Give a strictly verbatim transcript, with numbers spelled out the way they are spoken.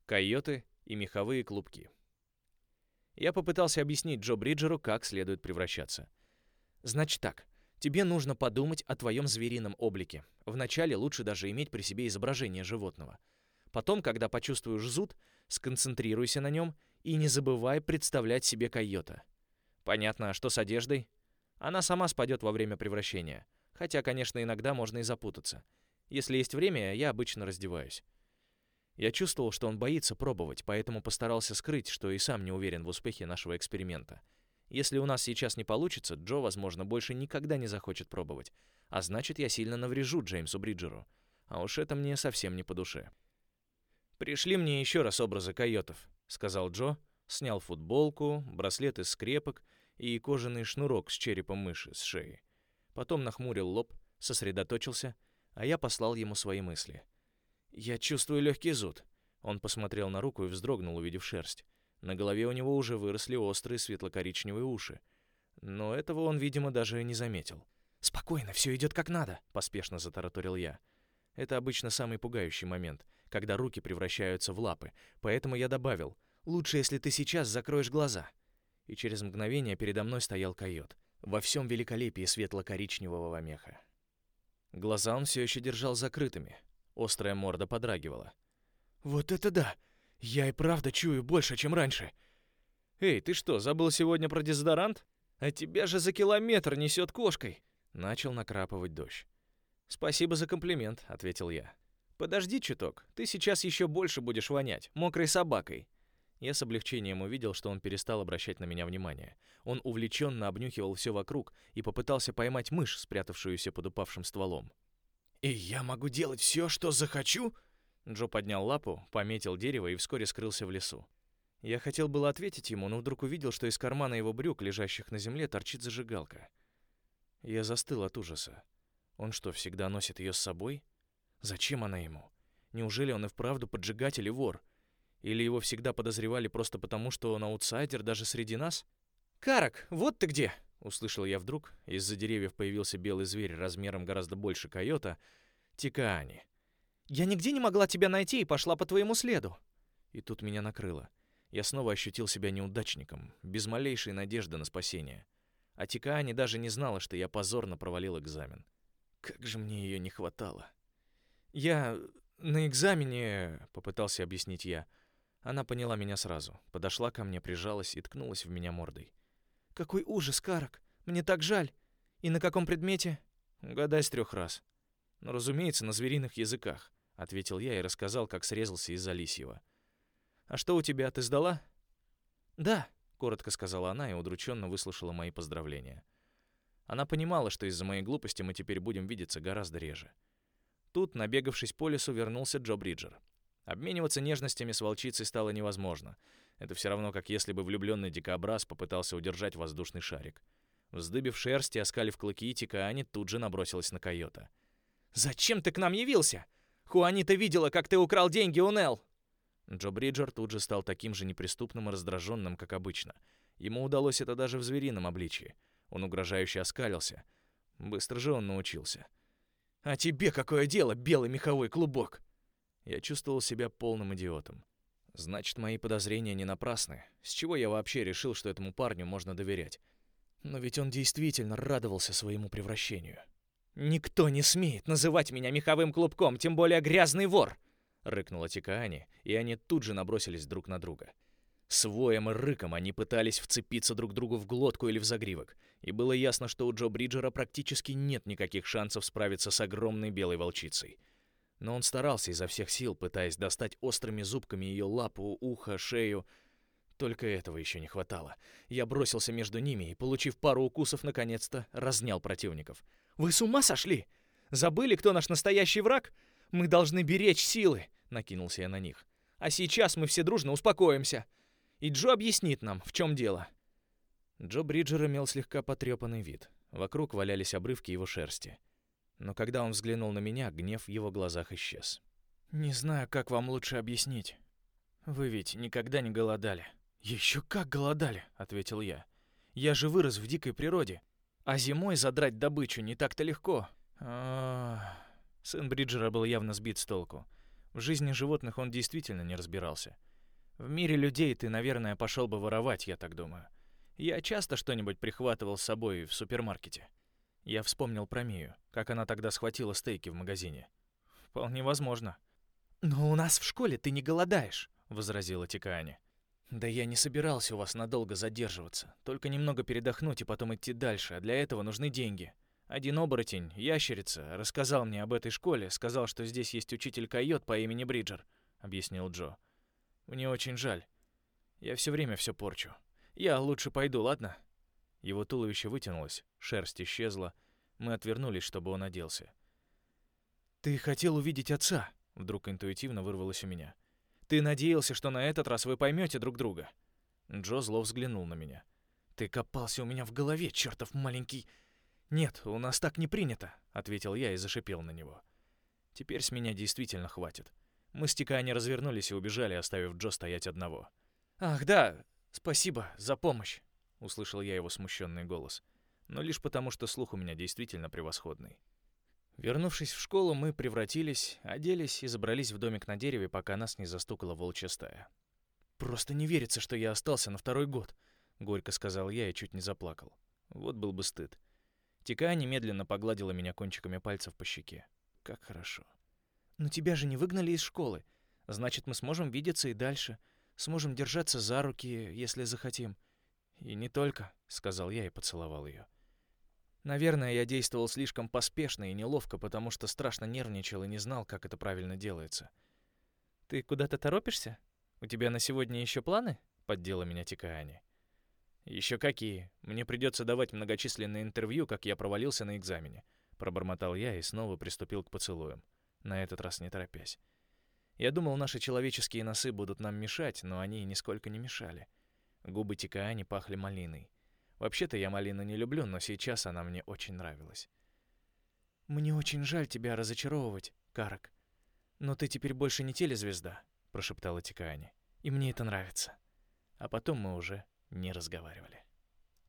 койоты и меховые клубки. Я попытался объяснить Джо Бриджеру, как следует превращаться. «Значит так, тебе нужно подумать о твоем зверином облике. Вначале лучше даже иметь при себе изображение животного. Потом, когда почувствуешь зуд, сконцентрируйся на нем и не забывай представлять себе койота. Понятно, а что с одеждой? Она сама спадет во время превращения. Хотя, конечно, иногда можно и запутаться. Если есть время, я обычно раздеваюсь». Я чувствовал, что он боится пробовать, поэтому постарался скрыть, что и сам не уверен в успехе нашего эксперимента. Если у нас сейчас не получится, Джо, возможно, больше никогда не захочет пробовать. А значит, я сильно наврежу Джеймсу Бриджеру. А уж это мне совсем не по душе. «Пришли мне еще раз образы койотов», — сказал Джо, снял футболку, браслет из скрепок и кожаный шнурок с черепом мыши с шеи. Потом нахмурил лоб, сосредоточился, а я послал ему свои мысли. «Я чувствую легкий зуд». Он посмотрел на руку и вздрогнул, увидев шерсть. На голове у него уже выросли острые светло-коричневые уши. Но этого он, видимо, даже не заметил. «Спокойно, все идет как надо», — поспешно затараторил я. Это обычно самый пугающий момент, когда руки превращаются в лапы, поэтому я добавил: «Лучше, если ты сейчас закроешь глаза». И через мгновение передо мной стоял койот, во всем великолепии светло-коричневого меха. Глаза он все еще держал закрытыми. Острая морда подрагивала. «Вот это да! Я и правда чую больше, чем раньше!» «Эй, ты что, забыл сегодня про дезодорант? А тебя же за километр несет кошкой!» Начал накрапывать дождь. «Спасибо за комплимент», — ответил я. «Подожди чуток, ты сейчас еще больше будешь вонять, мокрой собакой». Я с облегчением увидел, что он перестал обращать на меня внимание. Он увлеченно обнюхивал все вокруг и попытался поймать мышь, спрятавшуюся под упавшим стволом. «И я могу делать все, что захочу?» Джо поднял лапу, пометил дерево и вскоре скрылся в лесу. Я хотел было ответить ему, но вдруг увидел, что из кармана его брюк, лежащих на земле, торчит зажигалка. Я застыл от ужаса. Он что, всегда носит ее с собой? Зачем она ему? Неужели он и вправду поджигатель и вор? Или его всегда подозревали просто потому, что он аутсайдер даже среди нас? «Карак, вот ты где!» — услышал я вдруг. Из-за деревьев появился белый зверь размером гораздо больше койота — Тикаани. «Я нигде не могла тебя найти и пошла по твоему следу». И тут меня накрыло. Я снова ощутил себя неудачником, без малейшей надежды на спасение. А Тикаани даже не знала, что я позорно провалил экзамен. Как же мне ее не хватало. «Я на экзамене...» — попытался объяснить я. Она поняла меня сразу, подошла ко мне, прижалась и ткнулась в меня мордой. «Какой ужас, Карак! Мне так жаль! И на каком предмете?» «Угадай с трех раз». «Ну, разумеется, на звериных языках», — ответил я и рассказал, как срезался из-за лисьего. «А что у тебя, ты сдала?» «Да», — коротко сказала она и удрученно выслушала мои поздравления. Она понимала, что из-за моей глупости мы теперь будем видеться гораздо реже. Тут, набегавшись по лесу, вернулся Джо Бриджер. Обмениваться нежностями с волчицей стало невозможно. Это все равно, как если бы влюбленный дикобраз попытался удержать воздушный шарик. Вздыбив шерсть и оскалив клыки, Тикаани тут же набросилась на койота. «Зачем ты к нам явился? Хуанита видела, как ты украл деньги у Нелл!» Джо Бриджер тут же стал таким же неприступным и раздраженным, как обычно. Ему удалось это даже в зверином обличье. Он угрожающе оскалился. Быстро же он научился. «А тебе какое дело, белый меховой клубок?» Я чувствовал себя полным идиотом. Значит, мои подозрения не напрасны. С чего я вообще решил, что этому парню можно доверять? Но ведь он действительно радовался своему превращению. «Никто не смеет называть меня меховым клубком, тем более грязный вор!» — рыкнула Тикаани, и они тут же набросились друг на друга. С воем и рыком они пытались вцепиться друг другу в глотку или в загривок, и было ясно, что у Джо Бриджера практически нет никаких шансов справиться с огромной белой волчицей. Но он старался изо всех сил, пытаясь достать острыми зубками ее лапу, ухо, шею. Только этого еще не хватало. Я бросился между ними и, получив пару укусов, наконец-то разнял противников. «Вы с ума сошли? Забыли, кто наш настоящий враг? Мы должны беречь силы!» — накинулся я на них. «А сейчас мы все дружно успокоимся. И Джо объяснит нам, в чем дело». Джо Бриджер имел слегка потрепанный вид. Вокруг валялись обрывки его шерсти. Но когда он взглянул на меня, гнев в его глазах исчез. «Не знаю, как вам лучше объяснить. Вы ведь никогда не голодали». «Еще как голодали», — ответил я. «Я же вырос в дикой природе. А зимой задрать добычу не так-то легко». А-а-а. Сын Бриджера был явно сбит с толку. В жизни животных он действительно не разбирался. В мире людей ты, наверное, пошел бы воровать, я так думаю. Я часто что-нибудь прихватывал с собой в супермаркете. Я вспомнил про Мию, как она тогда схватила стейки в магазине. Вполне возможно. «Но у нас в школе ты не голодаешь», — возразила Тикаани. «Да я не собирался у вас надолго задерживаться. Только немного передохнуть и потом идти дальше, а для этого нужны деньги. Один оборотень, ящерица, рассказал мне об этой школе, сказал, что здесь есть учитель-койот по имени Бриджер», — объяснил Джо. «Мне очень жаль. Я все время все порчу. Я лучше пойду, ладно?» Его туловище вытянулось, шерсть исчезла. Мы отвернулись, чтобы он оделся. «Ты хотел увидеть отца», — вдруг интуитивно вырвалось у меня. «Ты надеялся, что на этот раз вы поймете друг друга». Джо зло взглянул на меня. «Ты копался у меня в голове, чертов маленький...» «Нет, у нас так не принято», — ответил я и зашипел на него. «Теперь с меня действительно хватит». Мы с Тикаани развернулись и убежали, оставив Джо стоять одного. «Ах, да, спасибо за помощь», — услышал я его смущенный голос. Но лишь потому, что слух у меня действительно превосходный. Вернувшись в школу, мы превратились, оделись и забрались в домик на дереве, пока нас не застукала волчья стая. «Просто не верится, что я остался на второй год», — горько сказал я и чуть не заплакал. Вот был бы стыд. Тикаани медленно погладила меня кончиками пальцев по щеке. «Как хорошо». «Но тебя же не выгнали из школы. Значит, мы сможем видеться и дальше. Сможем держаться за руки, если захотим». «И не только», — сказал я и поцеловал ее. Наверное, я действовал слишком поспешно и неловко, потому что страшно нервничал и не знал, как это правильно делается. «Ты куда-то торопишься? У тебя на сегодня еще планы?» — поддела меня Тикаани. «Еще какие? Мне придется давать многочисленные интервью, как я провалился на экзамене», — пробормотал я и снова приступил к поцелуям, на этот раз не торопясь. Я думал, наши человеческие носы будут нам мешать, но они нисколько не мешали. Губы Тикаани пахли малиной. Вообще-то я малину не люблю, но сейчас она мне очень нравилась. «Мне очень жаль тебя разочаровывать, Карак. Но ты теперь больше не телезвезда», — прошептала Тикаани. «И мне это нравится». А потом мы уже не разговаривали.